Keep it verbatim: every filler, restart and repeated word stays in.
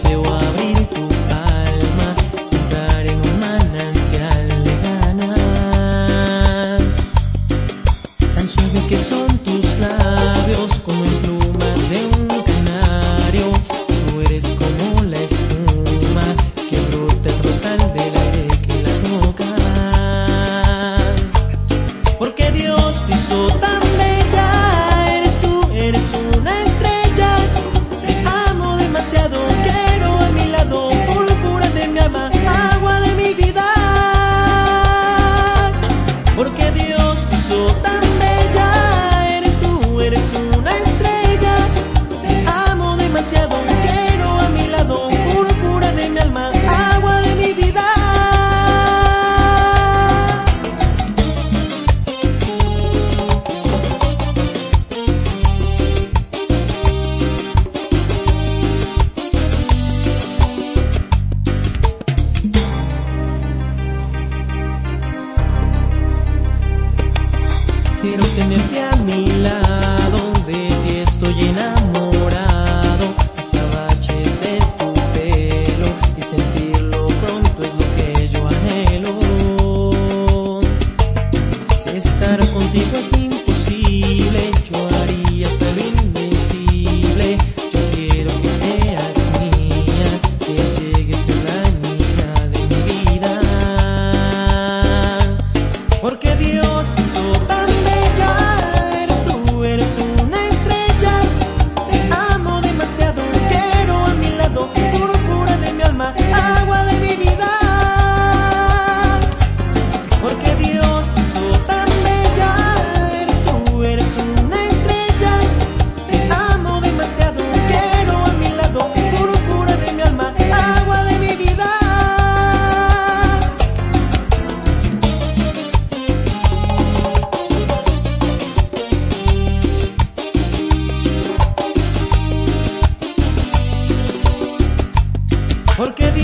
deseo abrir tu alma, entrar en un manantial de ganas. Tan suave que son tus labios, como en plumas de un canario. Tú eres como la espuma que brota el rosal del aire que la toca. Porque Dios te hizo tan bella, eres tú, eres una estrella. Te amo demasiado, quiero a mi lado, púrpura de mi alma, agua de mi vida. Porque Dios te hizo tan bella, eres tú, eres una estrella. Te amo demasiado, quiero a mi lado, púrpura de mi alma, agua de mi vida. Quiero tenerte a mi lado, de ti estoy enamorado. Las abaches de tu pelo y sentirlo pronto es lo que yo anhelo. Si estar contigo es imposible, yo haría hasta lo invencible. Yo quiero que seas mía, que llegues a la niña de mi vida. Porque Dios te hizo tan agua de mi vida. Porque Dios te hizo tan bella, eres tú, eres una estrella. Te amo demasiado, quiero a mi lado, púrpura de mi alma, agua de mi vida. Porque